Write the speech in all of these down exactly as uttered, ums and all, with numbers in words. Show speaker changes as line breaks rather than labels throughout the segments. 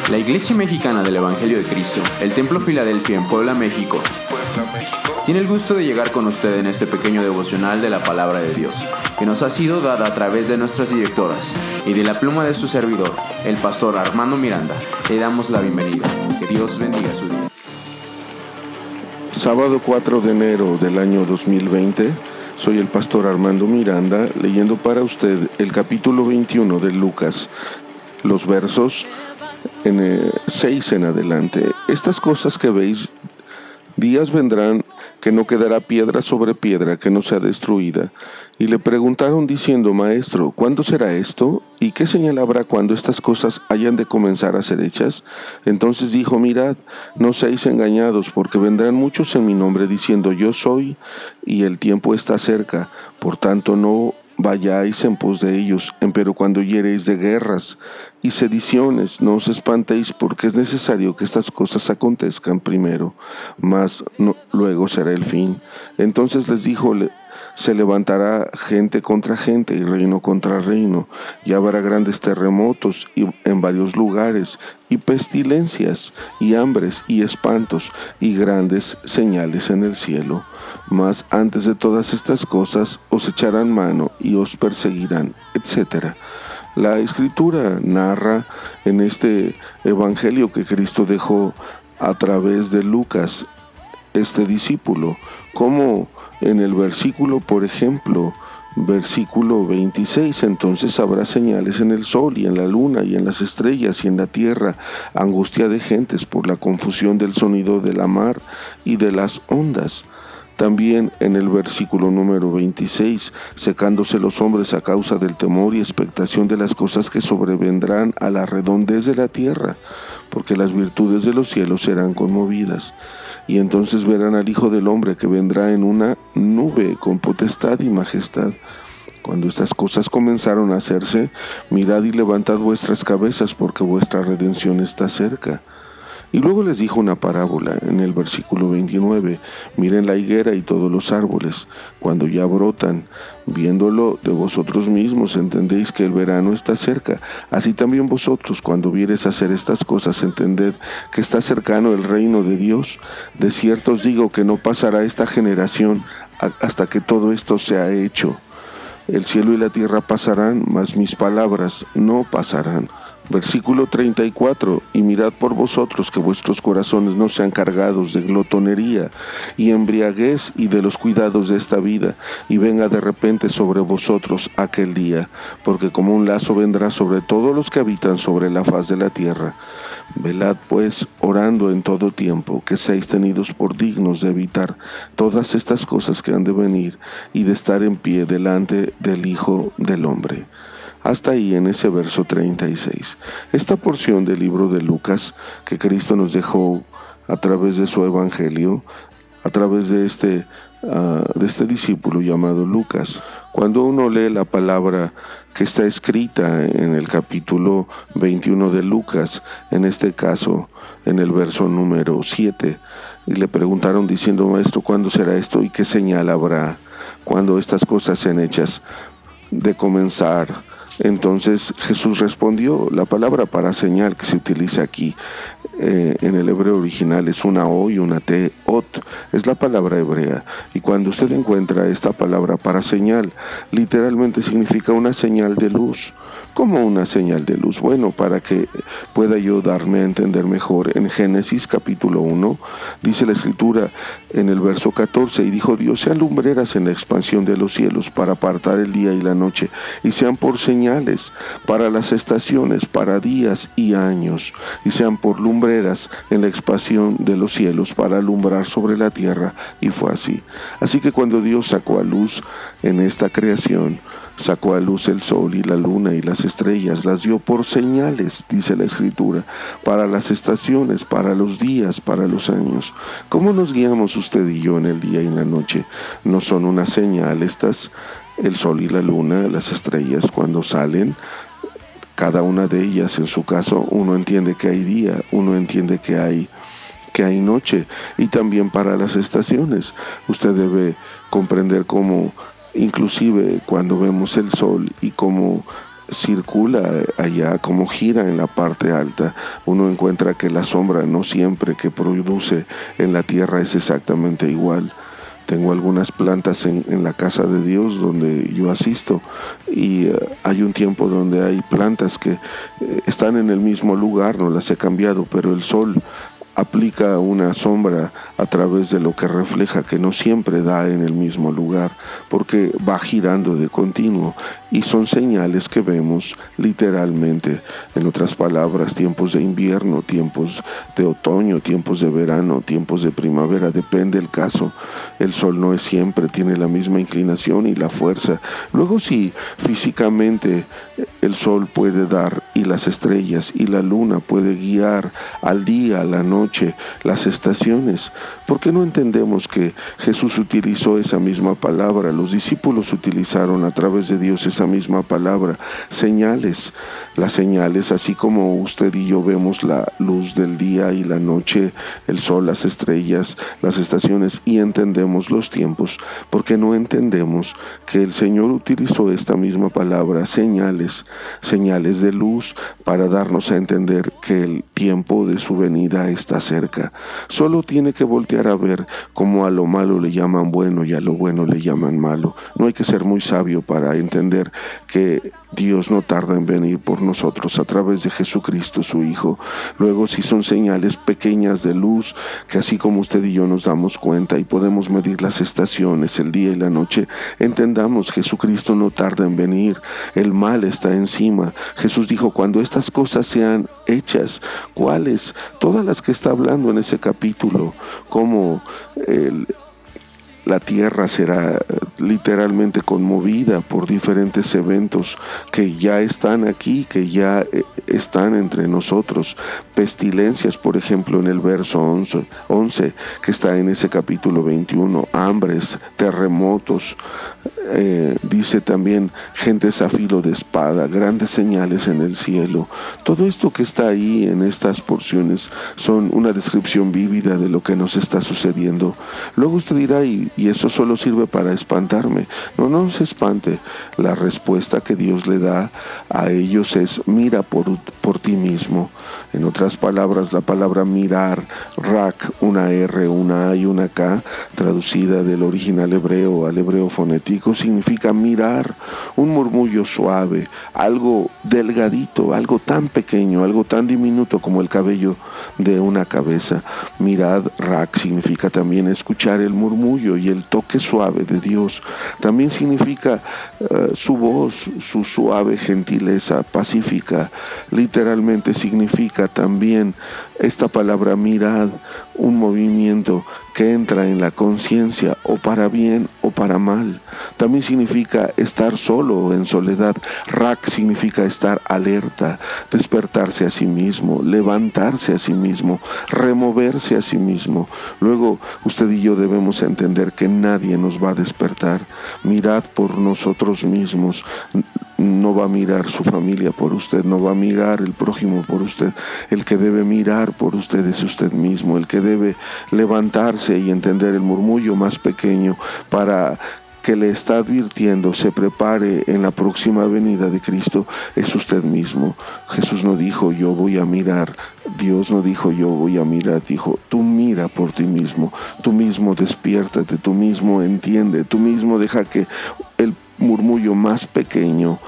La Iglesia Mexicana del Evangelio de Cristo, el Templo Filadelfia en Puebla, México, tiene el gusto de llegar con usted en este pequeño devocional de la Palabra de Dios, que nos ha sido dada a través de nuestras directoras y de la pluma de su servidor, el pastor Armando Miranda. Le damos la bienvenida. Que Dios bendiga su día.
Sábado cuatro de enero del año dos mil veinte, soy el pastor Armando Miranda, leyendo para usted el capítulo veintiuno de Lucas, los versos en eh, seis en adelante. Estas cosas que veis, días vendrán que no quedará piedra sobre piedra que no sea destruida. Y le preguntaron diciendo: Maestro, ¿cuándo será esto? ¿Y qué señal habrá cuando estas cosas hayan de comenzar a ser hechas? Entonces dijo: Mirad, no seáis engañados, porque vendrán muchos en mi nombre diciendo: Yo soy, y el tiempo está cerca. Por tanto, no vayáis en pos de ellos. Empero cuando oyereis de guerras y sediciones, no os espantéis, porque es necesario que estas cosas acontezcan primero, mas no, luego será el fin. Entonces les dijo: se levantará gente contra gente y reino contra reino, y habrá grandes terremotos y, en varios lugares, y pestilencias, y hambres, y espantos, y grandes señales en el cielo. Mas antes de todas estas cosas os echarán mano y os perseguirán, etcétera. La Escritura narra en este evangelio que Cristo dejó a través de Lucas, este discípulo, como en el versículo, por ejemplo, versículo veintiséis, entonces habrá señales en el sol y en la luna y en las estrellas y en la tierra, angustia de gentes por la confusión del sonido de la mar y de las ondas. También en el versículo número veintiséis, secándose los hombres a causa del temor y expectación de las cosas que sobrevendrán a la redondez de la tierra, porque las virtudes de los cielos serán conmovidas. Y entonces verán al Hijo del Hombre que vendrá en una nube con potestad y majestad. Cuando estas cosas comenzaron a hacerse, mirad y levantad vuestras cabezas, porque vuestra redención está cerca. Y luego les dijo una parábola en el versículo veintinueve: miren la higuera y todos los árboles, cuando ya brotan, viéndolo de vosotros mismos, entendéis que el verano está cerca. Así también vosotros, cuando viereis hacer estas cosas, entended que está cercano el reino de Dios. De cierto os digo que no pasará esta generación hasta que todo esto sea hecho. El cielo y la tierra pasarán, mas mis palabras no pasarán. Versículo treinta y cuatro: y mirad por vosotros que vuestros corazones no sean cargados de glotonería y embriaguez y de los cuidados de esta vida, y venga de repente sobre vosotros aquel día, porque como un lazo vendrá sobre todos los que habitan sobre la faz de la tierra. Velad pues, orando en todo tiempo, que seáis tenidos por dignos de evitar todas estas cosas que han de venir, y de estar en pie delante del Hijo del Hombre. Hasta ahí en ese verso treinta y seis. Esta porción del libro de Lucas que Cristo nos dejó a través de su evangelio, a través de este, uh, de este discípulo llamado Lucas. Cuando uno lee la palabra que está escrita en el capítulo veintiuno de Lucas, en este caso en el verso número siete, y le preguntaron diciendo: Maestro, ¿cuándo será esto? ¿Y qué señal habrá cuando estas cosas sean hechas de comenzar? Entonces Jesús respondió. La palabra para señal que se utiliza aquí eh, en el hebreo original es una O y una T, ot, es la palabra hebrea. Y cuando usted encuentra esta palabra para señal, literalmente significa una señal de luz. ¿Cómo una señal de luz? Bueno, para que pueda yo darme a entender mejor, en Génesis capítulo uno, dice la Escritura en el verso catorce: y dijo Dios: sean lumbreras en la expansión de los cielos para apartar el día y la noche, y sean por señales para las estaciones, para días y años, y sean por lumbreras en la expansión de los cielos para alumbrar sobre la tierra. Y fue así. Así que cuando Dios sacó a luz en esta creación, sacó a luz el sol y la luna y las estrellas, las dio por señales, dice la Escritura, para las estaciones, para los días, para los años. ¿Cómo nos guiamos usted y yo en el día y en la noche? ¿No son una señal estas? El sol y la luna, las estrellas, cuando salen, cada una de ellas, en su caso, uno entiende que hay día, uno entiende que hay que hay noche, y también para las estaciones. Usted debe comprender cómo, inclusive cuando vemos el sol y cómo circula allá, como gira en la parte alta. Uno encuentra que la sombra no siempre que produce en la tierra es exactamente igual. Tengo algunas plantas en, en la casa de Dios donde yo asisto y uh, hay un tiempo donde hay plantas que eh, están en el mismo lugar, no las he cambiado, pero el sol aplica una sombra a través de lo que refleja, que no siempre da en el mismo lugar, porque va girando de continuo, y son señales que vemos literalmente. En otras palabras, tiempos de invierno, tiempos de otoño, tiempos de verano, tiempos de primavera, depende el caso. El sol no es siempre, tiene la misma inclinación y la fuerza. Luego, si físicamente el sol puede dar, y las estrellas y la luna puede guiar al día, a la noche, las estaciones, ¿por qué no entendemos que Jesús utilizó esa misma palabra? Los discípulos utilizaron a través de Dios esa misma palabra, señales. Las señales, así como usted y yo vemos la luz del día y la noche, el sol, las estrellas, las estaciones, y entendemos los tiempos, ¿por qué no entendemos que el Señor utilizó esta misma palabra, señales, señales de luz, para darnos a entender que el tiempo de su venida está cerca? Solo tiene que voltear a ver cómo a lo malo le llaman bueno y a lo bueno le llaman malo. No hay que ser muy sabio para entender que Dios no tarda en venir por nosotros a través de Jesucristo, su Hijo. Luego, si son señales pequeñas de luz, que así como usted y yo nos damos cuenta y podemos medir las estaciones, el día y la noche, entendamos, Jesucristo no tarda en venir. El mal está encima. Jesús dijo, cuando estas cosas sean hechas, ¿cuáles? Todas las que está hablando en ese capítulo, como el La tierra será literalmente conmovida por diferentes eventos que ya están aquí, que ya están entre nosotros. Pestilencias, por ejemplo, en el verso once, que está en ese capítulo veintiuno. Hambres, terremotos. Eh, dice también gentes a filo de espada, grandes señales en el cielo. Todo esto que está ahí en estas porciones son una descripción vívida de lo que nos está sucediendo. Luego usted dirá, y, y eso solo sirve para espantarme. No, no se espante. La respuesta que Dios le da a ellos es: mira por, por ti mismo. En otras palabras, la palabra mirar, rak, una R, una A y una K, traducida del original hebreo al hebreo fonético, significa mirar, un murmullo suave, algo delgadito, algo tan pequeño, algo tan diminuto como el cabello de una cabeza. Mirad, rak, significa también escuchar el murmullo y el toque suave de Dios. También significa uh, su voz, su suave gentileza pacífica. Literalmente significa también esta palabra mirad, un movimiento que entra en la conciencia, o para bien o para mal. También significa estar solo o en soledad. Rak significa estar alerta, despertarse a sí mismo, levantarse a sí mismo, removerse a sí mismo. Luego, usted y yo debemos entender que nadie nos va a despertar. Mirad por nosotros mismos. No va a mirar su familia por usted, no va a mirar el prójimo por usted. El que debe mirar por usted es usted mismo. El que debe levantarse y entender el murmullo más pequeño para que le está advirtiendo, se prepare en la próxima venida de Cristo, es usted mismo. Jesús no dijo yo voy a mirar, Dios no dijo yo voy a mirar, dijo tú mira por ti mismo, tú mismo despiértate, tú mismo entiende, tú mismo deja que el murmullo más pequeño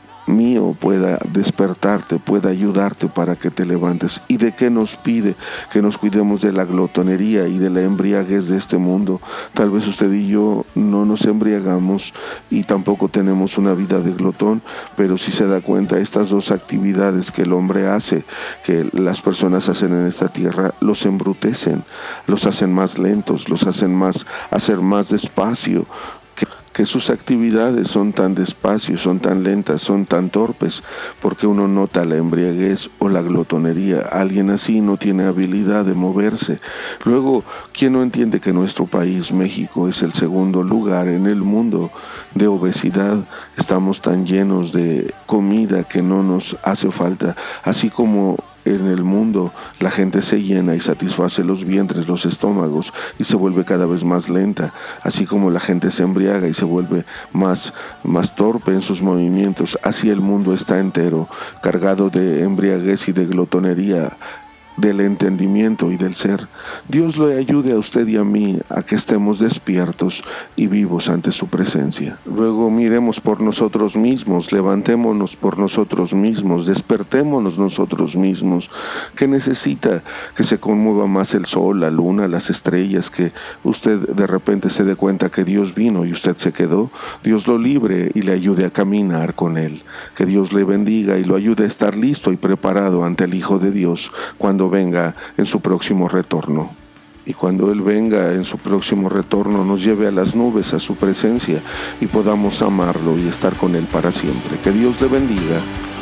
mío pueda despertarte, pueda ayudarte para que te levantes. ¿Y de qué nos pide? Que nos cuidemos de la glotonería y de la embriaguez de este mundo. Tal vez usted y yo no nos embriagamos y tampoco tenemos una vida de glotón, pero si se da cuenta, estas dos actividades que el hombre hace, que las personas hacen en esta tierra, los embrutecen, los hacen más lentos, los hacen más, hacer más despacio. Que sus actividades son tan despacio, son tan lentas, son tan torpes, porque uno nota la embriaguez o la glotonería. Alguien así no tiene habilidad de moverse. Luego, ¿quién no entiende que nuestro país, México, es el segundo lugar en el mundo de obesidad? Estamos tan llenos de comida que no nos hace falta, así como en el mundo mundo la gente se llena y satisface los vientres, los estómagos, y se vuelve cada vez más lenta, así como la gente se embriaga y se vuelve más, más torpe en sus movimientos, así el mundo está entero, cargado de embriaguez y de glotonería, del entendimiento y del ser. Dios le ayude a usted y a mí a que estemos despiertos y vivos ante su presencia. Luego miremos por nosotros mismos, levantémonos por nosotros mismos, despertémonos nosotros mismos. ¿Qué necesita? Que se conmueva más el sol, la luna, las estrellas, que usted de repente se dé cuenta que Dios vino y usted se quedó. Dios lo libre y le ayude a caminar con Él. Que Dios le bendiga y lo ayude a estar listo y preparado ante el Hijo de Dios cuando venga en su próximo retorno. Y cuando Él venga en su próximo retorno, nos lleve a las nubes, a su presencia, y podamos amarlo y estar con Él para siempre. Que Dios le bendiga.